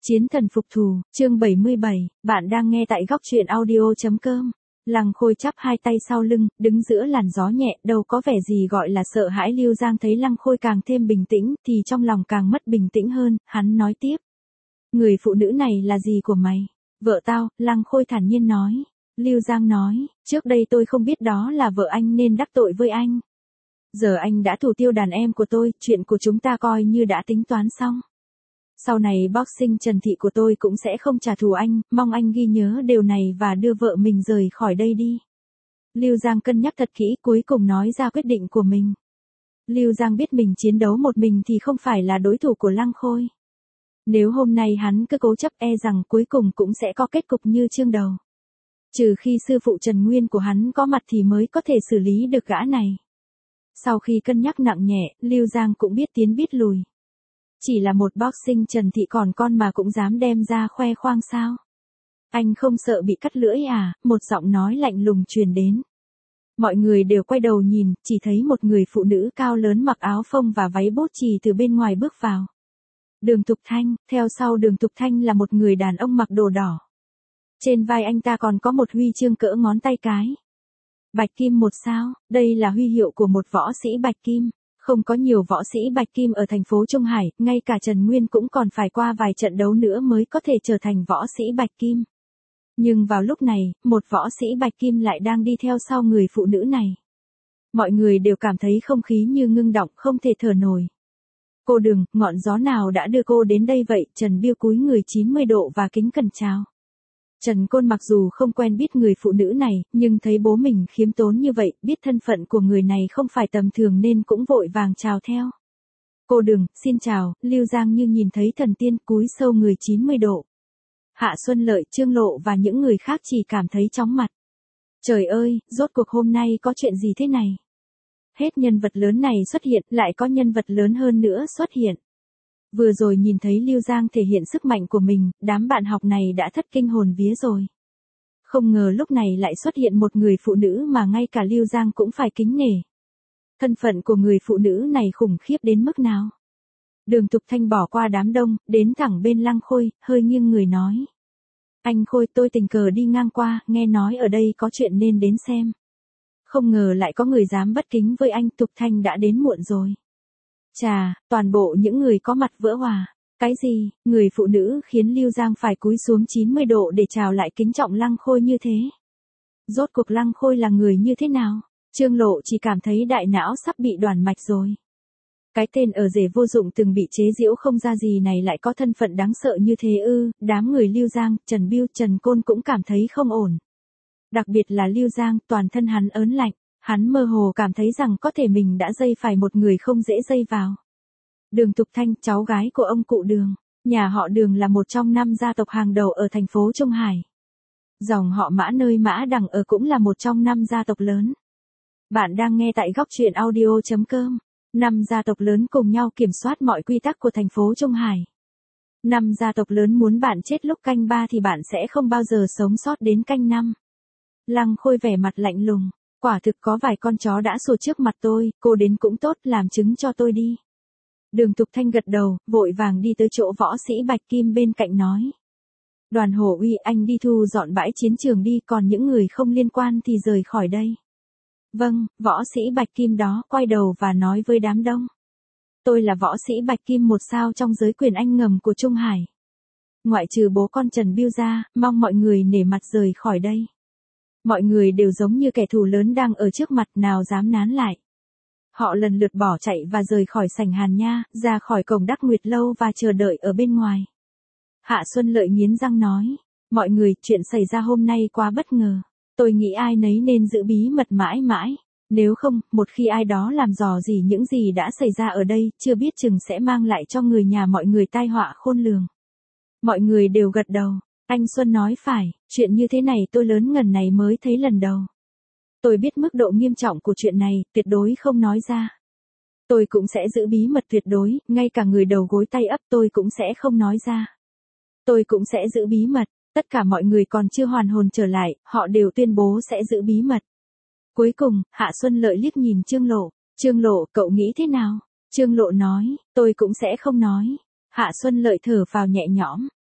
Chiến thần phục thù, chương 77, bạn đang nghe tại góc truyện audio.com. Lăng Khôi chắp hai tay sau lưng, đứng giữa làn gió nhẹ, đâu có vẻ gì gọi là sợ hãi. Lưu Giang thấy Lăng Khôi càng thêm bình tĩnh, thì trong lòng càng mất bình tĩnh hơn, hắn nói tiếp. Người phụ nữ này là gì của mày? Vợ tao, Lăng Khôi thản nhiên nói. Lưu Giang nói, trước đây tôi không biết đó là vợ anh nên đắc tội với anh. Giờ anh đã thủ tiêu đàn em của tôi, chuyện của chúng ta coi như đã tính toán xong. Sau này boxing Trần Thị của tôi cũng sẽ không trả thù anh, mong anh ghi nhớ điều này và đưa vợ mình rời khỏi đây đi. Lưu Giang cân nhắc thật kỹ, cuối cùng nói ra quyết định của mình. Lưu Giang biết mình chiến đấu một mình thì không phải là đối thủ của Lăng Khôi. Nếu hôm nay hắn cứ cố chấp rằng cuối cùng cũng sẽ có kết cục như chương đầu. Trừ khi sư phụ Trần Nguyên của hắn có mặt thì mới có thể xử lý được gã này. Sau khi cân nhắc nặng nhẹ, Lưu Giang cũng biết tiến biết lùi. Chỉ là một boxing Trần Thị còn con mà cũng dám đem ra khoe khoang sao? Anh không sợ bị cắt lưỡi à? Một giọng nói lạnh lùng truyền đến. Mọi người đều quay đầu nhìn, chỉ thấy một người phụ nữ cao lớn mặc áo phông và váy bốt chì từ bên ngoài bước vào. Đường Thục Thanh, theo sau Đường Thục Thanh là một người đàn ông mặc đồ đỏ. Trên vai anh ta còn có một huy chương cỡ ngón tay cái. Bạch Kim 1 sao, đây là huy hiệu của một võ sĩ Bạch Kim. Không có nhiều võ sĩ Bạch Kim ở thành phố Trung Hải, ngay cả Trần Nguyên cũng còn phải qua vài trận đấu nữa mới có thể trở thành võ sĩ Bạch Kim. Nhưng vào lúc này, một võ sĩ Bạch Kim lại đang đi theo sau người phụ nữ này. Mọi người đều cảm thấy không khí như ngưng đọng, không thể thở nổi. Cô Đường, ngọn gió nào đã đưa cô đến đây vậy? Trần Biêu cúi người 90 độ và kính cẩn chào. Trần Côn mặc dù không quen biết người phụ nữ này, nhưng thấy bố mình khiêm tốn như vậy, biết thân phận của người này không phải tầm thường nên cũng vội vàng chào theo. Cô Đường, xin chào. Lưu Giang như nhìn thấy thần tiên, cúi sâu người 90 độ. Hạ Xuân Lợi, Trương Lộ và những người khác chỉ cảm thấy chóng mặt. Trời ơi, rốt cuộc hôm nay có chuyện gì thế này? Hết nhân vật lớn này xuất hiện, lại có nhân vật lớn hơn nữa xuất hiện. Vừa rồi nhìn thấy Lưu Giang thể hiện sức mạnh của mình, đám bạn học này đã thất kinh hồn vía rồi. Không ngờ lúc này lại xuất hiện một người phụ nữ mà ngay cả Lưu Giang cũng phải kính nể. Thân phận của người phụ nữ này khủng khiếp đến mức nào? Đường Thục Thanh bỏ qua đám đông, đến thẳng bên Lăng Khôi, hơi nghiêng người nói. Anh Khôi, tôi tình cờ đi ngang qua, nghe nói ở đây có chuyện nên đến xem. Không ngờ lại có người dám bất kính với anh. Thục Thanh đã đến muộn rồi. Chà, toàn bộ những người có mặt vỡ hòa. Cái gì, người phụ nữ khiến Lưu Giang phải cúi xuống 90 độ để chào lại kính trọng Lăng Khôi như thế? Rốt cuộc Lăng Khôi là người như thế nào? Trương Lộ chỉ cảm thấy đại não sắp bị đoản mạch rồi. Cái tên ở rể vô dụng từng bị chế giễu không ra gì này lại có thân phận đáng sợ như thế ư? Đám người Lưu Giang, Trần Biêu, Trần Côn cũng cảm thấy không ổn. Đặc biệt là Lưu Giang, toàn thân hắn ớn lạnh. Hắn mơ hồ cảm thấy rằng có thể mình đã dây phải một người không dễ dây vào. Đường Thục Thanh, cháu gái của ông cụ Đường. Nhà họ Đường là một trong 5 gia tộc hàng đầu ở thành phố Trung Hải. Dòng họ Mã nơi Mã Đằng ở cũng là một trong 5 gia tộc lớn. Bạn đang nghe tại góc truyện audio.com. 5 gia tộc lớn cùng nhau kiểm soát mọi quy tắc của thành phố Trung Hải. 5 gia tộc lớn muốn bạn chết lúc canh 3 thì bạn sẽ không bao giờ sống sót đến canh 5. Lăng Khôi vẻ mặt lạnh lùng. Quả thực có vài con chó đã sủa trước mặt tôi, cô đến cũng tốt, làm chứng cho tôi đi. Đường Thục Thanh gật đầu, vội vàng đi tới chỗ võ sĩ Bạch Kim bên cạnh nói. Đoàn Hổ Uy, anh đi thu dọn bãi chiến trường đi, còn những người không liên quan thì rời khỏi đây. Vâng, võ sĩ Bạch Kim đó quay đầu và nói với đám đông. Tôi là võ sĩ Bạch Kim 1 sao trong giới quyền Anh ngầm của Trung Hải. Ngoại trừ bố con Trần Biêu ra, mong mọi người nể mặt rời khỏi đây. Mọi người đều giống như kẻ thù lớn đang ở trước mặt, nào dám nán lại. Họ lần lượt bỏ chạy và rời khỏi sảnh Hàn Nha, ra khỏi cổng Đắc Nguyệt Lâu và chờ đợi ở bên ngoài. Hạ Xuân Lợi nghiến răng nói, mọi người, chuyện xảy ra hôm nay quá bất ngờ. Tôi nghĩ ai nấy nên giữ bí mật mãi mãi. Nếu không, một khi ai đó làm dò gì những gì đã xảy ra ở đây, chưa biết chừng sẽ mang lại cho người nhà mọi người tai họa khôn lường. Mọi người đều gật đầu. Anh Xuân nói phải, chuyện như thế này tôi lớn ngần này mới thấy lần đầu. Tôi biết mức độ nghiêm trọng của chuyện này, tuyệt đối không nói ra. Tôi cũng sẽ giữ bí mật tuyệt đối, ngay cả người đầu gối tay ấp tôi cũng sẽ không nói ra. Tôi cũng sẽ giữ bí mật, tất cả mọi người còn chưa hoàn hồn trở lại, họ đều tuyên bố sẽ giữ bí mật. Cuối cùng, Hạ Xuân Lợi liếc nhìn Trương Lộ. Trương Lộ, cậu nghĩ thế nào? Trương Lộ nói, tôi cũng sẽ không nói. Hạ Xuân Lợi thở phào nhẹ nhõm.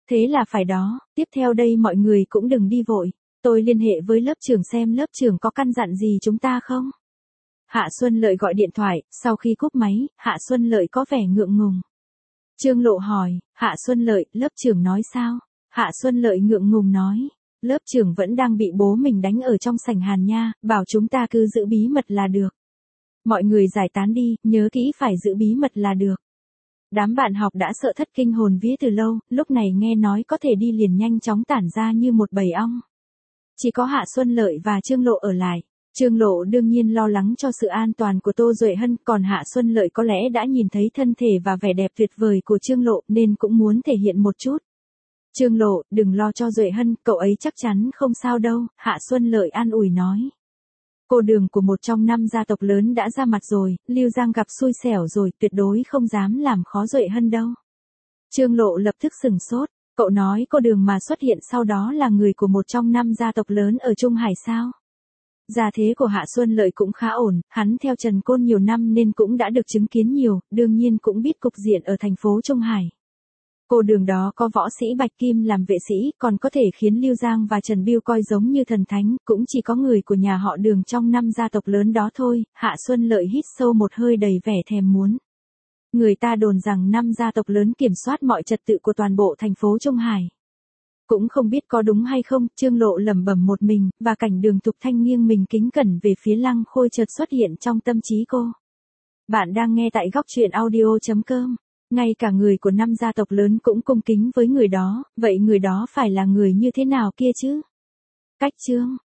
Thế là phải đó, tiếp theo đây mọi người cũng đừng đi vội. Tôi liên hệ với lớp trưởng xem lớp trưởng có căn dặn gì chúng ta không? Hạ Xuân Lợi gọi điện thoại, sau khi cúp máy, Hạ Xuân Lợi có vẻ ngượng ngùng. Trương Lộ hỏi, Hạ Xuân Lợi, lớp trưởng nói sao? Hạ Xuân Lợi ngượng ngùng nói, lớp trưởng vẫn đang bị bố mình đánh ở trong sảnh Hàn nha, bảo chúng ta cứ giữ bí mật là được. Mọi người giải tán đi, nhớ kỹ phải giữ bí mật là được. Đám bạn học đã sợ thất kinh hồn vía từ lâu, lúc này nghe nói có thể đi liền nhanh chóng tản ra như một bầy ong. Chỉ có Hạ Xuân Lợi và Trương Lộ ở lại. Trương Lộ đương nhiên lo lắng cho sự an toàn của Tô Duệ Hân, còn Hạ Xuân Lợi có lẽ đã nhìn thấy thân thể và vẻ đẹp tuyệt vời của Trương Lộ nên cũng muốn thể hiện một chút. Trương Lộ, đừng lo cho Duệ Hân, cậu ấy chắc chắn không sao đâu, Hạ Xuân Lợi an ủi nói. Cô Đường của một trong 5 gia tộc lớn đã ra mặt rồi, Lưu Giang gặp xui xẻo rồi, tuyệt đối không dám làm khó Duệ Hân đâu. Trương Lộ lập tức sừng sốt, cậu nói cô Đường mà xuất hiện sau đó là người của một trong 5 gia tộc lớn ở Trung Hải sao? Gia thế của Hạ Xuân Lợi cũng khá ổn, hắn theo Trần Côn nhiều năm nên cũng đã được chứng kiến nhiều, đương nhiên cũng biết cục diện ở thành phố Trung Hải. Cô Đường đó có võ sĩ Bạch Kim làm vệ sĩ, còn có thể khiến Lưu Giang và Trần Biêu coi giống như thần thánh, cũng chỉ có người của nhà họ Đường trong 5 gia tộc lớn đó thôi. Hạ Xuân Lợi hít sâu một hơi đầy vẻ thèm muốn. Người ta đồn rằng 5 gia tộc lớn kiểm soát mọi trật tự của toàn bộ thành phố Trung Hải. Cũng không biết có đúng hay không, Trương Lộ lẩm bẩm một mình, và cảnh Đường Thục Thanh nghiêng mình kính cẩn về phía Lăng Khôi chợt xuất hiện trong tâm trí cô. Bạn đang nghe tại góc truyện audio.com. Ngay cả người của 5 gia tộc lớn cũng cung kính với người đó, vậy người đó phải là người như thế nào kia chứ? Cách chương